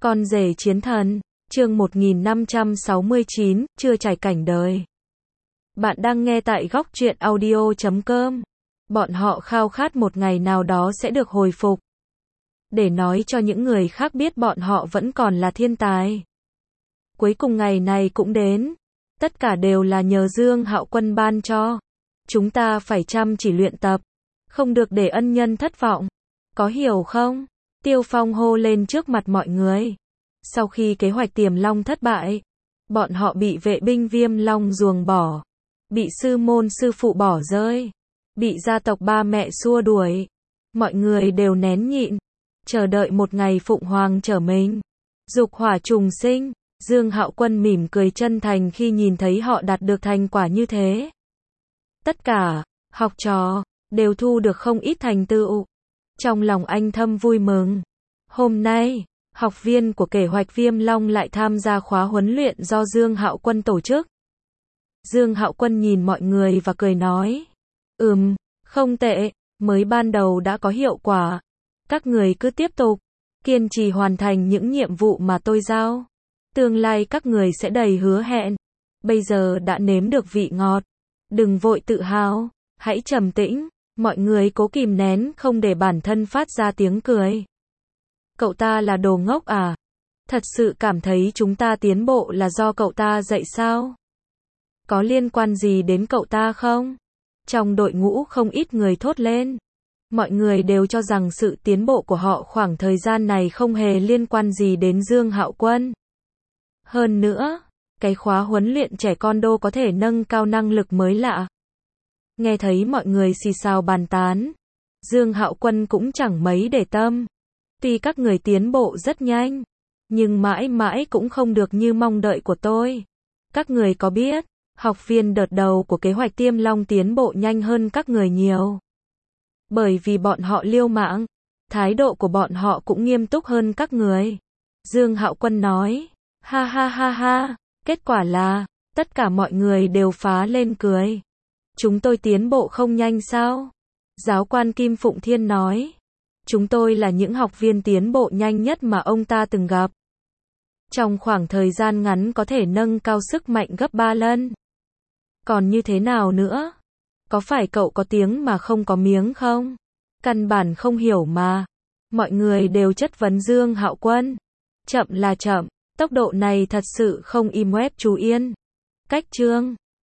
Con rể chiến thần, chương 1569, chưa trải cảnh đời. Bạn đang nghe tại góc truyện audio.com. Bọn họ khao khát một ngày nào đó sẽ được hồi phục. Để nói cho những người khác biết bọn họ vẫn còn là thiên tài. Cuối cùng ngày này cũng đến. Tất cả đều là nhờ Dương Hạo Quân ban cho. Chúng ta phải chăm chỉ luyện tập. Không được để ân nhân thất vọng. Có hiểu không? Tiêu Phong hô lên trước mặt mọi người. Sau khi kế hoạch tiềm long thất bại, bọn họ bị vệ binh Viêm Long ruồng bỏ, bị sư môn sư phụ bỏ rơi, bị gia tộc ba mẹ xua đuổi. Mọi người đều nén nhịn, chờ đợi một ngày Phụng Hoàng trở mình. Dục hỏa trùng sinh, Dương Hạo Quân mỉm cười chân thành khi nhìn thấy họ đạt được thành quả như thế. Tất cả học trò đều thu được không ít thành tựu. Trong lòng anh thâm vui mừng. Hôm nay, học viên của kế hoạch Viêm Long lại tham gia khóa huấn luyện do Dương Hạo Quân tổ chức. Dương Hạo Quân nhìn mọi người và cười nói, không tệ, mới ban đầu đã có hiệu quả. Các người cứ tiếp tục, kiên trì hoàn thành những nhiệm vụ mà tôi giao. Tương lai các người sẽ đầy hứa hẹn. Bây giờ đã nếm được vị ngọt. Đừng vội tự hào, hãy trầm tĩnh. Mọi người cố kìm nén không để bản thân phát ra tiếng cười. Cậu ta là đồ ngốc à? Thật sự cảm thấy chúng ta tiến bộ là do cậu ta dạy sao? Có liên quan gì đến cậu ta không? Trong đội ngũ không ít người thốt lên. Mọi người đều cho rằng sự tiến bộ của họ khoảng thời gian này không hề liên quan gì đến Dương Hạo Quân. Hơn nữa, cái khóa huấn luyện trẻ con đô có thể nâng cao năng lực mới lạ. Nghe thấy mọi người xì xào bàn tán, Dương Hạo Quân cũng chẳng mấy để tâm. Tuy các người tiến bộ rất nhanh, nhưng mãi mãi cũng không được như mong đợi của tôi. Các người có biết, học viên đợt đầu của kế hoạch Tiêm Long tiến bộ nhanh hơn các người nhiều. Bởi vì bọn họ liều mạng, thái độ của bọn họ cũng nghiêm túc hơn các người. Dương Hạo Quân nói, ha ha ha ha, kết quả là, tất cả mọi người đều phá lên cười. Chúng tôi tiến bộ không nhanh sao? Giáo quan Kim Phụng Thiên nói, chúng tôi là những học viên tiến bộ nhanh nhất mà ông ta từng gặp. Trong khoảng thời gian ngắn có thể nâng cao sức mạnh gấp 3 lần. Còn như thế nào nữa? Có phải cậu có tiếng mà không có miếng không? Căn bản không hiểu mà. Mọi người đều chất vấn Dương Hạo Quân. Chậm là chậm, tốc độ này thật sự không im web chú yên. Cách chương